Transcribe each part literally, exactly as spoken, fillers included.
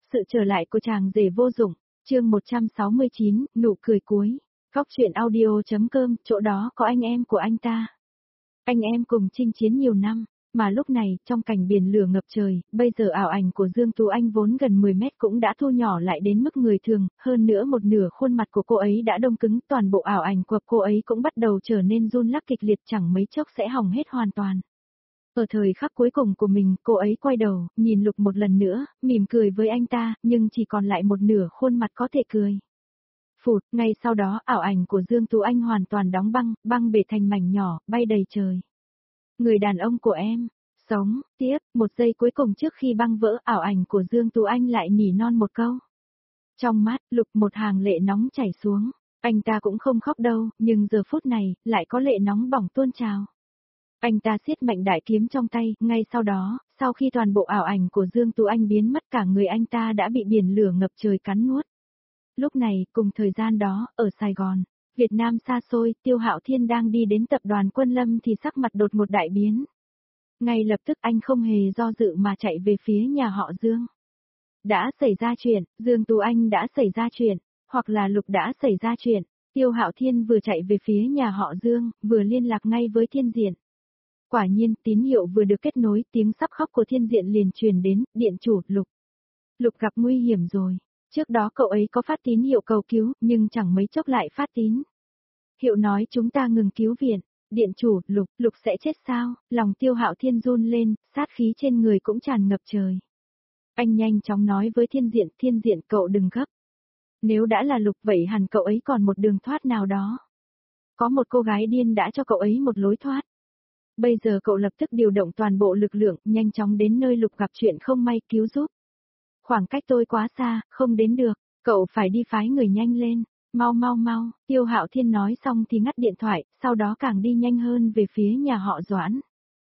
Sự trở lại của chàng rể vô dụng, chương một trăm sáu mươi chín, nụ cười cuối. Góc truyện audio.com, chỗ đó có anh em của anh ta. Anh em cùng chinh chiến nhiều năm, mà lúc này, trong cảnh biển lửa ngập trời, bây giờ ảo ảnh của Dương Tú Anh vốn gần mười mét cũng đã thu nhỏ lại đến mức người thường, hơn nữa một nửa khuôn mặt của cô ấy đã đông cứng, toàn bộ ảo ảnh của cô ấy cũng bắt đầu trở nên run lắc kịch liệt, chẳng mấy chốc sẽ hỏng hết hoàn toàn. Ở thời khắc cuối cùng của mình, cô ấy quay đầu, nhìn Lục một lần nữa, mỉm cười với anh ta, nhưng chỉ còn lại một nửa khuôn mặt có thể cười. Phụt, ngay sau đó ảo ảnh của Dương Tú Anh hoàn toàn đóng băng, băng bể thành mảnh nhỏ, bay đầy trời. Người đàn ông của em, sống, tiếp, một giây cuối cùng trước khi băng vỡ ảo ảnh của Dương Tú Anh lại nỉ non một câu. Trong mắt, Lục một hàng lệ nóng chảy xuống, anh ta cũng không khóc đâu, nhưng giờ phút này, lại có lệ nóng bỏng tuôn trào. Anh ta siết mạnh đại kiếm trong tay, ngay sau đó, sau khi toàn bộ ảo ảnh của Dương Tú Anh biến mất cả người anh ta đã bị biển lửa ngập trời cắn nuốt. Lúc này, cùng thời gian đó, ở Sài Gòn, Việt Nam xa xôi, Tiêu Hạo Thiên đang đi đến tập đoàn Quân Lâm thì sắc mặt đột ngột đại biến. Ngay lập tức anh không hề do dự mà chạy về phía nhà họ Dương. Đã xảy ra chuyện, Dương Tú Anh đã xảy ra chuyện, hoặc là Lục đã xảy ra chuyện, Tiêu Hạo Thiên vừa chạy về phía nhà họ Dương, vừa liên lạc ngay với Thiên Diện. Quả nhiên, tín hiệu vừa được kết nối, tiếng sắp khóc của Thiên Diện liền truyền đến, điện chủ, Lục. Lục gặp nguy hiểm rồi. Trước đó cậu ấy có phát tín hiệu cầu cứu, nhưng chẳng mấy chốc lại phát tín hiệu nói chúng ta ngừng cứu viện. Điện chủ, Lục, Lục sẽ chết sao? Lòng Tiêu Hạo Thiên run lên, sát khí trên người cũng tràn ngập trời. Anh nhanh chóng nói với Thiên Diện, Thiên Diện cậu đừng gấp. Nếu đã là Lục vậy hẳn cậu ấy còn một đường thoát nào đó. Có một cô gái điên đã cho cậu ấy một lối thoát. Bây giờ cậu lập tức điều động toàn bộ lực lượng, nhanh chóng đến nơi Lục gặp chuyện không may cứu giúp. Khoảng cách tôi quá xa, không đến được, cậu phải đi phái người nhanh lên, mau mau mau, Tiêu Hạo Thiên nói xong thì ngắt điện thoại, sau đó càng đi nhanh hơn về phía nhà họ Doãn.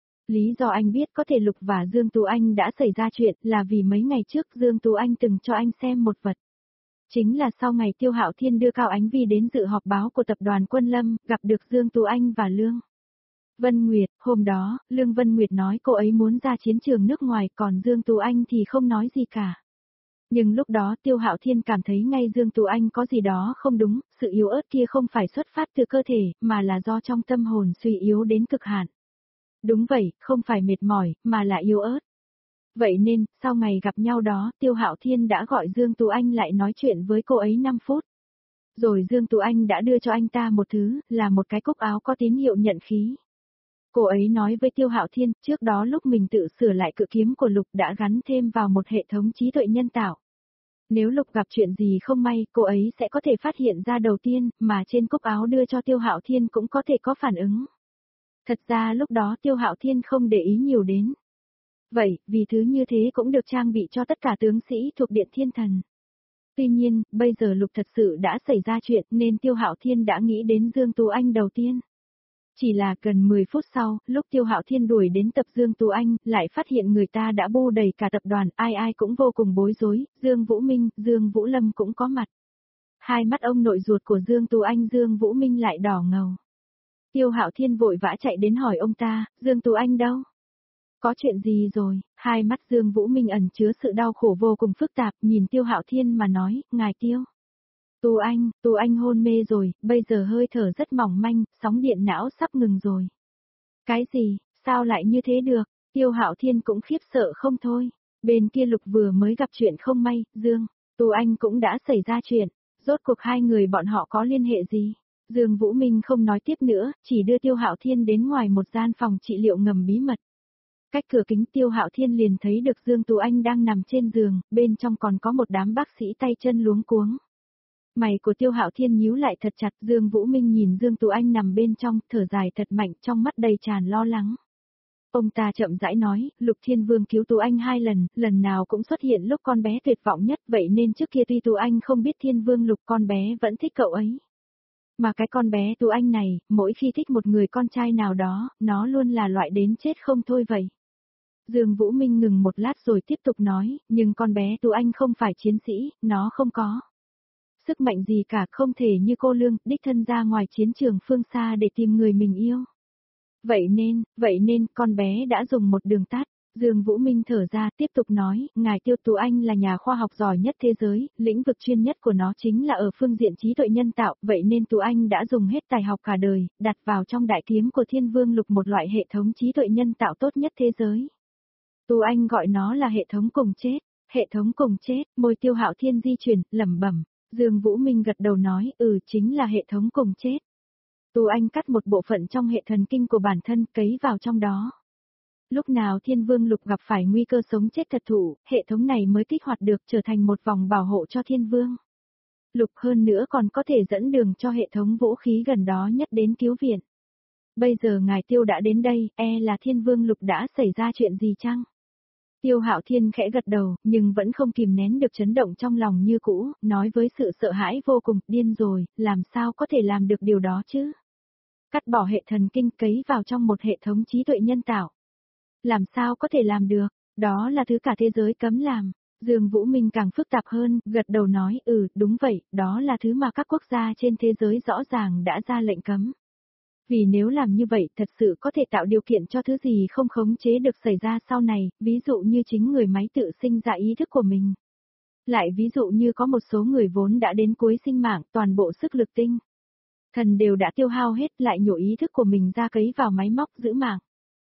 Lý do anh biết có thể Lục và Dương Tú Anh đã xảy ra chuyện là vì mấy ngày trước Dương Tú Anh từng cho anh xem một vật. Chính là sau ngày Tiêu Hạo Thiên đưa Cao Ánh Vi đến dự họp báo của tập đoàn Quân Lâm, gặp được Dương Tú Anh và Lương Vân Nguyệt. Hôm đó, Lương Vân Nguyệt nói cô ấy muốn ra chiến trường nước ngoài, còn Dương Tú Anh thì không nói gì cả. Nhưng lúc đó Tiêu Hạo Thiên cảm thấy ngay Dương Tú Anh có gì đó không đúng, sự yếu ớt kia không phải xuất phát từ cơ thể, mà là do trong tâm hồn suy yếu đến cực hạn. Đúng vậy, không phải mệt mỏi, mà là yếu ớt. Vậy nên, sau ngày gặp nhau đó, Tiêu Hạo Thiên đã gọi Dương Tú Anh lại nói chuyện với cô ấy năm phút. Rồi Dương Tú Anh đã đưa cho anh ta một thứ, là một cái cúc áo có tín hiệu nhận khí. Cô ấy nói với Tiêu Hạo Thiên, trước đó lúc mình tự sửa lại cự kiếm của Lục đã gắn thêm vào một hệ thống trí tuệ nhân tạo. Nếu Lục gặp chuyện gì không may, cô ấy sẽ có thể phát hiện ra đầu tiên, mà trên cúc áo đưa cho Tiêu Hạo Thiên cũng có thể có phản ứng. Thật ra lúc đó Tiêu Hạo Thiên không để ý nhiều đến. Vậy, vì thứ như thế cũng được trang bị cho tất cả tướng sĩ thuộc Điện Thiên Thần. Tuy nhiên, bây giờ Lục thật sự đã xảy ra chuyện nên Tiêu Hạo Thiên đã nghĩ đến Dương Tú Anh đầu tiên. Chỉ là gần mười phút sau, lúc Tiêu Hạo Thiên đuổi đến tập Dương Tú Anh, lại phát hiện người ta đã bu đầy cả tập đoàn, ai ai cũng vô cùng bối rối, Dương Vũ Minh, Dương Vũ Lâm cũng có mặt. Hai mắt ông nội ruột của Dương Tú Anh Dương Vũ Minh lại đỏ ngầu. Tiêu Hạo Thiên vội vã chạy đến hỏi ông ta, Dương Tú Anh đâu? Có chuyện gì rồi? Hai mắt Dương Vũ Minh ẩn chứa sự đau khổ vô cùng phức tạp, nhìn Tiêu Hạo Thiên mà nói, ngài Tiêu. Tú Anh, Tú Anh hôn mê rồi, bây giờ hơi thở rất mỏng manh, sóng điện não sắp ngừng rồi. Cái gì, sao lại như thế được? Tiêu Hạo Thiên cũng khiếp sợ không thôi. Bên kia Lục vừa mới gặp chuyện không may, Dương, Tú Anh cũng đã xảy ra chuyện. Rốt cuộc hai người bọn họ có liên hệ gì? Dương Vũ Minh không nói tiếp nữa, chỉ đưa Tiêu Hạo Thiên đến ngoài một gian phòng trị liệu ngầm bí mật. Cách cửa kính Tiêu Hạo Thiên liền thấy được Dương Tú Anh đang nằm trên giường, bên trong còn có một đám bác sĩ tay chân luống cuống. Mày của Tiêu Hạo Thiên nhíu lại thật chặt, Dương Vũ Minh nhìn Dương Tú Anh nằm bên trong, thở dài thật mạnh, trong mắt đầy tràn lo lắng. Ông ta chậm rãi nói, Lục Thiên Vương cứu Tú Anh hai lần, lần nào cũng xuất hiện lúc con bé tuyệt vọng nhất, vậy nên trước kia tuy Tú Anh không biết Thiên Vương Lục con bé vẫn thích cậu ấy. Mà cái con bé Tú Anh này, mỗi khi thích một người con trai nào đó, nó luôn là loại đến chết không thôi vậy. Dương Vũ Minh ngừng một lát rồi tiếp tục nói, nhưng con bé Tú Anh không phải chiến sĩ, nó không có sức mạnh gì cả, không thể như cô Lương, đích thân ra ngoài chiến trường phương xa để tìm người mình yêu. Vậy nên, vậy nên, con bé đã dùng một đường tắt. Dương Vũ Minh thở ra tiếp tục nói, ngài Tiêu Tú Anh là nhà khoa học giỏi nhất thế giới, lĩnh vực chuyên nhất của nó chính là ở phương diện trí tuệ nhân tạo, vậy nên Tú Anh đã dùng hết tài học cả đời, đặt vào trong đại kiếm của Thiên Vương Lục một loại hệ thống trí tuệ nhân tạo tốt nhất thế giới. Tú Anh gọi nó là hệ thống cùng chết, hệ thống cùng chết, môi Tiêu Hạo Thiên di chuyển, lẩm bẩm. Dương Vũ Minh gật đầu nói, ừ chính là hệ thống cùng chết. Tú Anh cắt một bộ phận trong hệ thần kinh của bản thân cấy vào trong đó. Lúc nào Thiên Vương Lục gặp phải nguy cơ sống chết thật thụ, hệ thống này mới kích hoạt được trở thành một vòng bảo hộ cho Thiên Vương Lục, hơn nữa còn có thể dẫn đường cho hệ thống vũ khí gần đó nhất đến cứu viện. Bây giờ ngài Tiêu đã đến đây, e là Thiên Vương Lục đã xảy ra chuyện gì chăng? Tiêu Hạo Thiên khẽ gật đầu, nhưng vẫn không kìm nén được chấn động trong lòng như cũ, nói với sự sợ hãi vô cùng, điên rồi, làm sao có thể làm được điều đó chứ? Cắt bỏ hệ thần kinh cấy vào trong một hệ thống trí tuệ nhân tạo. Làm sao có thể làm được, đó là thứ cả thế giới cấm làm. Dương Vũ Minh càng phức tạp hơn, gật đầu nói, ừ, đúng vậy, đó là thứ mà các quốc gia trên thế giới rõ ràng đã ra lệnh cấm. Vì nếu làm như vậy thật sự có thể tạo điều kiện cho thứ gì không khống chế được xảy ra sau này, ví dụ như chính người máy tự sinh ra ý thức của mình. Lại ví dụ như có một số người vốn đã đến cuối sinh mạng, toàn bộ sức lực tinh thần đều đã tiêu hao hết, lại nhổ ý thức của mình ra cấy vào máy móc giữ mạng.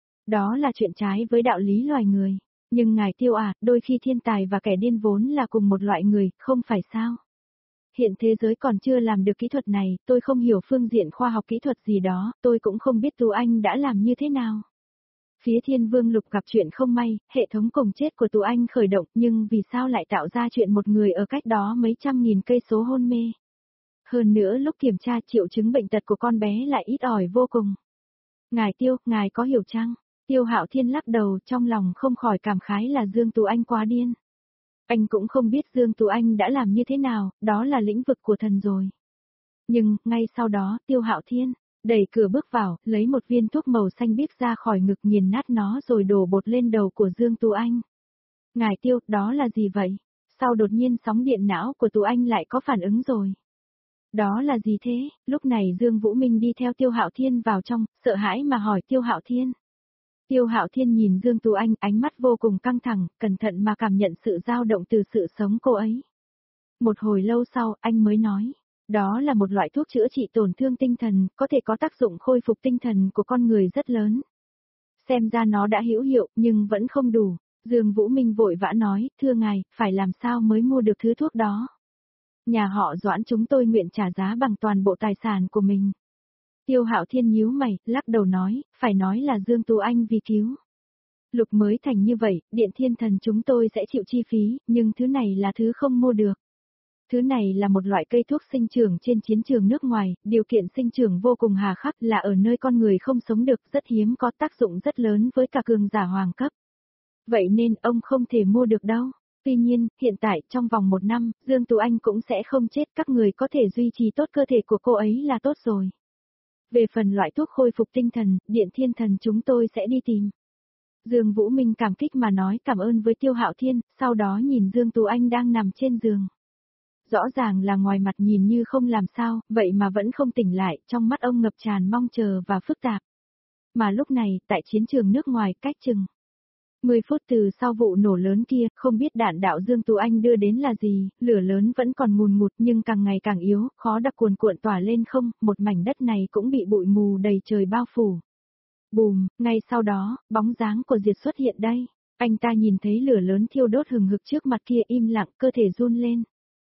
Đó là chuyện trái với đạo lý loài người. Nhưng ngài Tiêu à, đôi khi thiên tài và kẻ điên vốn là cùng một loại người, không phải sao? Hiện thế giới còn chưa làm được kỹ thuật này, tôi không hiểu phương diện khoa học kỹ thuật gì đó, tôi cũng không biết Tú Anh đã làm như thế nào. Phía Thiên Vương Lục gặp chuyện không may, hệ thống cùng chết của Tú Anh khởi động, nhưng vì sao lại tạo ra chuyện một người ở cách đó mấy trăm nghìn cây số hôn mê? Hơn nữa lúc kiểm tra triệu chứng bệnh tật của con bé lại ít ỏi vô cùng. Ngài Tiêu, ngài có hiểu chăng? Tiêu Hạo Thiên lắc đầu, trong lòng không khỏi cảm khái là Dương Tú Anh quá điên. Anh cũng không biết Dương Tú Anh đã làm như thế nào, đó là lĩnh vực của thần rồi. Nhưng, ngay sau đó, Tiêu Hạo Thiên đẩy cửa bước vào, lấy một viên thuốc màu xanh biếc ra khỏi ngực, nghiền nát nó rồi đổ bột lên đầu của Dương Tú Anh. Ngài Tiêu, đó là gì vậy? Sao đột nhiên sóng điện não của Tú Anh lại có phản ứng rồi? Đó là gì thế? Lúc này Dương Vũ Minh đi theo Tiêu Hạo Thiên vào trong, sợ hãi mà hỏi Tiêu Hạo Thiên. Tiêu Hạo Thiên nhìn Dương Tú Anh, ánh mắt vô cùng căng thẳng, cẩn thận mà cảm nhận sự dao động từ sự sống cô ấy. Một hồi lâu sau, anh mới nói, đó là một loại thuốc chữa trị tổn thương tinh thần, có thể có tác dụng khôi phục tinh thần của con người rất lớn. Xem ra nó đã hữu hiệu, nhưng vẫn không đủ. Dương Vũ Minh vội vã nói, thưa ngài, phải làm sao mới mua được thứ thuốc đó? Nhà họ Doãn chúng tôi nguyện trả giá bằng toàn bộ tài sản của mình. Tiêu Hạo Thiên nhíu mày, lắc đầu nói, phải nói là Dương Tú Anh vì cứu Lục mới thành như vậy, Điện Thiên Thần chúng tôi sẽ chịu chi phí, nhưng thứ này là thứ không mua được. Thứ này là một loại cây thuốc sinh trưởng trên chiến trường nước ngoài, điều kiện sinh trưởng vô cùng hà khắc, là ở nơi con người không sống được, rất hiếm, có tác dụng rất lớn với cả cường giả hoàng cấp. Vậy nên ông không thể mua được đâu. Tuy nhiên, hiện tại trong vòng một năm, Dương Tú Anh cũng sẽ không chết, các người có thể duy trì tốt cơ thể của cô ấy là tốt rồi. Về phần loại thuốc khôi phục tinh thần, Điện Thiên Thần chúng tôi sẽ đi tìm. Dương Vũ Minh cảm kích mà nói cảm ơn với Tiêu Hạo Thiên, sau đó nhìn Dương Tú Anh đang nằm trên giường. Rõ ràng là ngoài mặt nhìn như không làm sao, vậy mà vẫn không tỉnh lại, trong mắt ông ngập tràn mong chờ và phức tạp. Mà lúc này, tại chiến trường nước ngoài, cách chừng mười phút từ sau vụ nổ lớn kia, không biết đạn đạo Dương Tú Anh đưa đến là gì, lửa lớn vẫn còn ngùn ngụt nhưng càng ngày càng yếu, khó đặc cuồn cuộn tỏa lên không, một mảnh đất này cũng bị bụi mù đầy trời bao phủ. Bùm, ngay sau đó, bóng dáng của Diệt xuất hiện đây. Anh ta nhìn thấy lửa lớn thiêu đốt hừng hực trước mặt kia, im lặng, cơ thể run lên.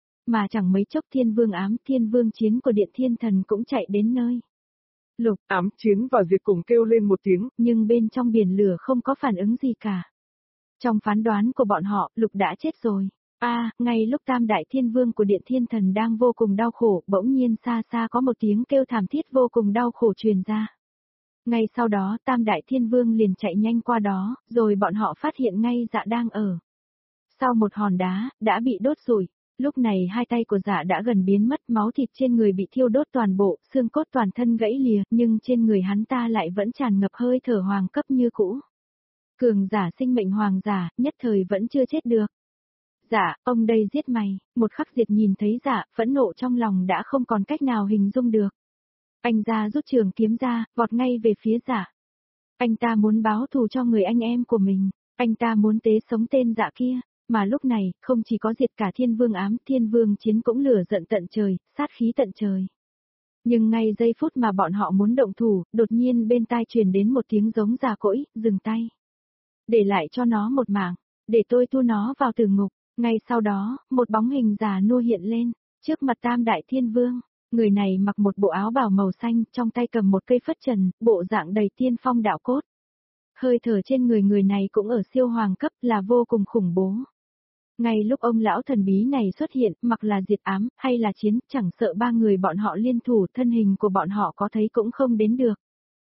Mà chẳng mấy chốc Thiên Vương ám, Thiên Vương chiến của Điện Thiên Thần cũng chạy đến nơi. Lục, ám chiến và Diệt cùng kêu lên một tiếng, nhưng bên trong biển lửa không có phản ứng gì cả. Trong phán đoán của bọn họ, Lục đã chết rồi. A, à, ngay lúc Tam Đại Thiên Vương của Điện Thiên Thần đang vô cùng đau khổ, bỗng nhiên xa xa có một tiếng kêu thảm thiết vô cùng đau khổ truyền ra. Ngay sau đó Tam Đại Thiên Vương liền chạy nhanh qua đó, rồi bọn họ phát hiện ngay Dạ đang ở sau một hòn đá, đã bị đốt rủi. Lúc này hai tay của Dạ đã gần biến mất, máu thịt trên người bị thiêu đốt toàn bộ, xương cốt toàn thân gãy lìa, nhưng trên người hắn ta lại vẫn tràn ngập hơi thở hoàng cấp như cũ. Cường giả sinh mệnh hoàng giả, nhất thời vẫn chưa chết được. Dạ, ông đây giết mày, một khắc Diệt nhìn thấy Dạ, phẫn nộ trong lòng đã không còn cách nào hình dung được. Anh ra rút trường kiếm ra, vọt ngay về phía Dạ. Anh ta muốn báo thù cho người anh em của mình. Anh ta muốn tế sống tên dạ kia, mà lúc này, không chỉ có diệt cả thiên vương ám, thiên vương chiến cũng lửa giận tận trời, sát khí tận trời. Nhưng ngay giây phút mà bọn họ muốn động thủ, đột nhiên bên tai truyền đến một tiếng giống già cỗi, dừng tay. Để lại cho nó một mảng, để tôi thu nó vào tử ngục. Ngay sau đó, một bóng hình già nua hiện lên, trước mặt Tam Đại Thiên Vương. Người này mặc một bộ áo bào màu xanh, trong tay cầm một cây phất trần, bộ dạng đầy tiên phong đạo cốt. Hơi thở trên người người này cũng ở siêu hoàng cấp, là vô cùng khủng bố. Ngay lúc ông lão thần bí này xuất hiện, mặc là diệt ám, hay là chiến, chẳng sợ ba người bọn họ liên thủ, thân hình của bọn họ có thấy cũng không đến được.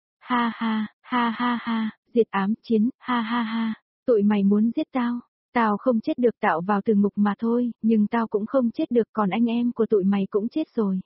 Ha ha, ha ha ha, diệt ám, chiến, ha ha ha, tụi mày muốn giết tao. Tao không chết được tạo vào từ ngục mà thôi, nhưng tao cũng không chết được, còn anh em của tụi mày cũng chết rồi.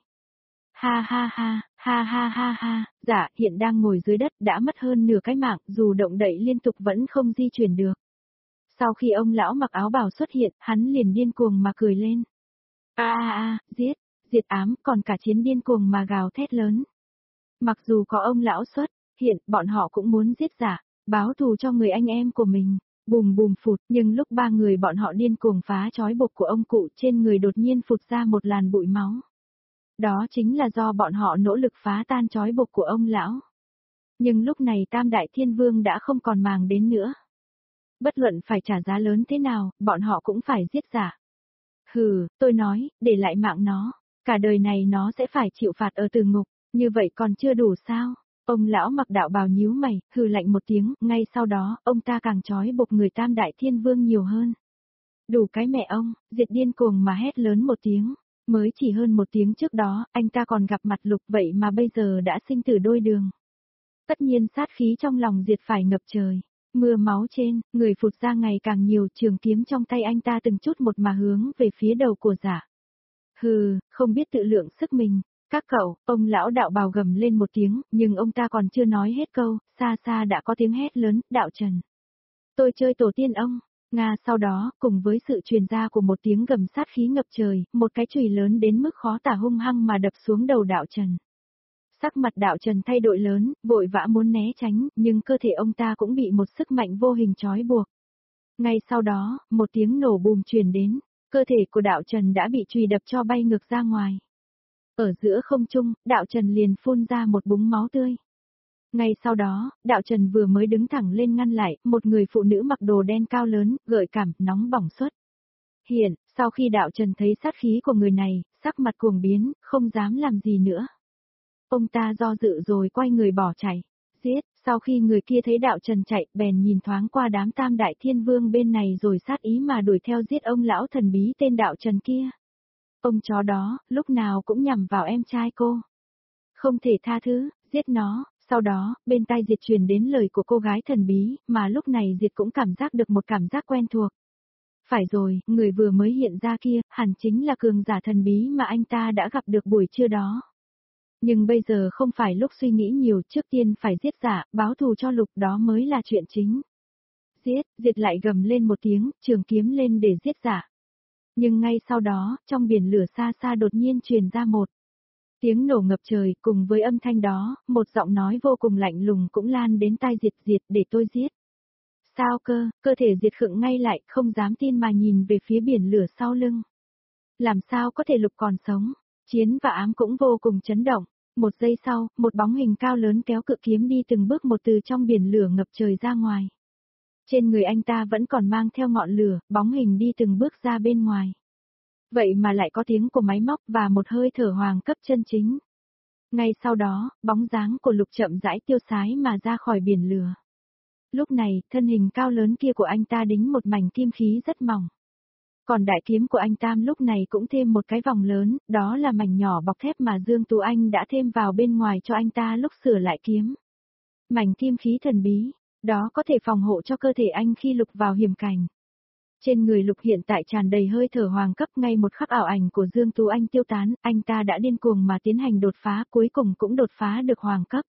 Ha ha ha, ha ha ha ha, dạ, hiện đang ngồi dưới đất đã mất hơn nửa cái mạng, dù động đậy liên tục vẫn không di chuyển được. Sau khi ông lão mặc áo bào xuất hiện, hắn liền điên cuồng mà cười lên. A a a, giết, diệt ám, còn cả chiến điên cuồng mà gào thét lớn. Mặc dù có ông lão xuất hiện, bọn họ cũng muốn giết giả, báo thù cho người anh em của mình. Bùm bùm phụt, nhưng lúc ba người bọn họ điên cuồng phá trói buộc của ông cụ, trên người đột nhiên phụt ra một làn bụi máu. Đó chính là do bọn họ nỗ lực phá tan trói buộc của ông lão. Nhưng lúc này Tam Đại Thiên Vương đã không còn màng đến nữa. Bất luận phải trả giá lớn thế nào, bọn họ cũng phải giết giả. Hừ, tôi nói, để lại mạng nó, cả đời này nó sẽ phải chịu phạt ở từ ngục, như vậy còn chưa đủ sao? Ông lão mặc đạo bào nhíu mày, hừ lạnh một tiếng, ngay sau đó, ông ta càng trói buộc người Tam Đại Thiên Vương nhiều hơn. Đủ cái mẹ ông, diệt điên cuồng mà hét lớn một tiếng, mới chỉ hơn một tiếng trước đó, anh ta còn gặp mặt Lục vậy mà bây giờ đã sinh tử đôi đường. Tất nhiên sát khí trong lòng diệt phải ngập trời, mưa máu trên, người phụt ra ngày càng nhiều, trường kiếm trong tay anh ta từng chút một mà hướng về phía đầu của giả. Hừ, không biết tự lượng sức mình. Các cậu, ông lão đạo bào gầm lên một tiếng, nhưng ông ta còn chưa nói hết câu, xa xa đã có tiếng hét lớn, đạo Trần. Tôi chơi tổ tiên ông. Nga sau đó, cùng với sự truyền ra của một tiếng gầm sát khí ngập trời, một cái chùy lớn đến mức khó tả hung hăng mà đập xuống đầu đạo Trần. Sắc mặt đạo Trần thay đổi lớn, vội vã muốn né tránh, nhưng cơ thể ông ta cũng bị một sức mạnh vô hình trói buộc. Ngay sau đó, một tiếng nổ bùm truyền đến, cơ thể của đạo Trần đã bị chùy đập cho bay ngược ra ngoài. Ở giữa không trung, đạo Trần liền phun ra một búng máu tươi. Ngay sau đó, đạo Trần vừa mới đứng thẳng lên ngăn lại, một người phụ nữ mặc đồ đen cao lớn, gợi cảm, nóng bỏng xuất. Hiện, sau khi đạo Trần thấy sát khí của người này, sắc mặt cuồng biến, không dám làm gì nữa. Ông ta do dự rồi quay người bỏ chạy. Giết, sau khi người kia thấy đạo Trần chạy, bèn nhìn thoáng qua đám Tam Đại Thiên Vương bên này rồi sát ý mà đuổi theo giết ông lão thần bí tên đạo Trần kia. Ông chó đó, lúc nào cũng nhằm vào em trai cô. Không thể tha thứ, giết nó. Sau đó, bên tai Diệt truyền đến lời của cô gái thần bí, mà lúc này Diệt cũng cảm giác được một cảm giác quen thuộc. Phải rồi, người vừa mới hiện ra kia, hẳn chính là cường giả thần bí mà anh ta đã gặp được buổi trưa đó. Nhưng bây giờ không phải lúc suy nghĩ nhiều, trước tiên phải giết giả, báo thù cho Lục, đó mới là chuyện chính. Giết, Diệt lại gầm lên một tiếng, trường kiếm lên để giết giả. Nhưng ngay sau đó, trong biển lửa xa xa đột nhiên truyền ra một tiếng nổ ngập trời, cùng với âm thanh đó, một giọng nói vô cùng lạnh lùng cũng lan đến tai Diệt. Diệt, để tôi giết. Sao cơ, cơ thể Diệt khựng ngay lại, không dám tin mà nhìn về phía biển lửa sau lưng. Làm sao có thể Lục còn sống? Chiến và Ám cũng vô cùng chấn động. Một giây sau, một bóng hình cao lớn kéo cự kiếm đi từng bước một từ trong biển lửa ngập trời ra ngoài. Trên người anh ta vẫn còn mang theo ngọn lửa, bóng hình đi từng bước ra bên ngoài. Vậy mà lại có tiếng của máy móc và một hơi thở hoàng cấp chân chính. Ngay sau đó, bóng dáng của Lục chậm rãi tiêu sái mà ra khỏi biển lửa. Lúc này, thân hình cao lớn kia của anh ta đính một mảnh kim khí rất mỏng. Còn đại kiếm của anh Tam lúc này cũng thêm một cái vòng lớn, đó là mảnh nhỏ bọc thép mà Dương Tú Anh đã thêm vào bên ngoài cho anh ta lúc sửa lại kiếm. Mảnh kim khí thần bí, đó có thể phòng hộ cho cơ thể anh khi Lục vào hiểm cảnh. Trên người Lục hiện tại tràn đầy hơi thở hoàng cấp, ngay một khắc ảo ảnh của Dương Tú Anh tiêu tán, anh ta đã điên cuồng mà tiến hành đột phá, cuối cùng cũng đột phá được hoàng cấp.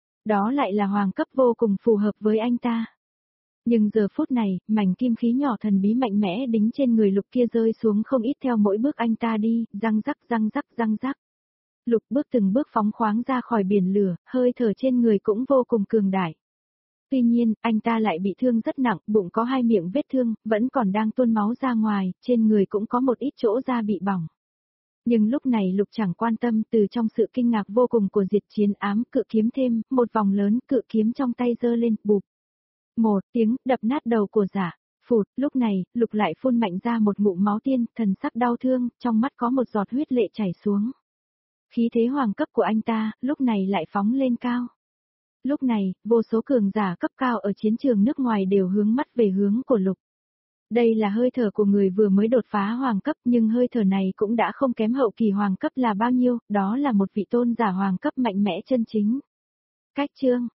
Đó lại là hoàng cấp vô cùng phù hợp với anh ta. Nhưng giờ phút này, mảnh kim khí nhỏ thần bí mạnh mẽ đính trên người Lục kia rơi xuống không ít theo mỗi bước anh ta đi, răng rắc răng rắc răng rắc. Lục bước từng bước phóng khoáng ra khỏi biển lửa, hơi thở trên người cũng vô cùng cường đại. Tuy nhiên, anh ta lại bị thương rất nặng, bụng có hai miệng vết thương, vẫn còn đang tuôn máu ra ngoài, trên người cũng có một ít chỗ da bị bỏng. Nhưng lúc này Lục chẳng quan tâm, từ trong sự kinh ngạc vô cùng của Diệt Chiến ám cự kiếm thêm, một vòng lớn cự kiếm trong tay giơ lên, bụp. Một tiếng, đập nát đầu của Giả. Phụt, lúc này, Lục lại phun mạnh ra một ngụm máu tiên, thần sắc đau thương, trong mắt có một giọt huyết lệ chảy xuống. Khí thế hoàng cấp của anh ta, lúc này lại phóng lên cao. Lúc này, vô số cường giả cấp cao ở chiến trường nước ngoài đều hướng mắt về hướng của Lục. Đây là hơi thở của người vừa mới đột phá hoàng cấp, nhưng hơi thở này cũng đã không kém hậu kỳ hoàng cấp là bao nhiêu, đó là một vị tôn giả hoàng cấp mạnh mẽ chân chính. Cách chương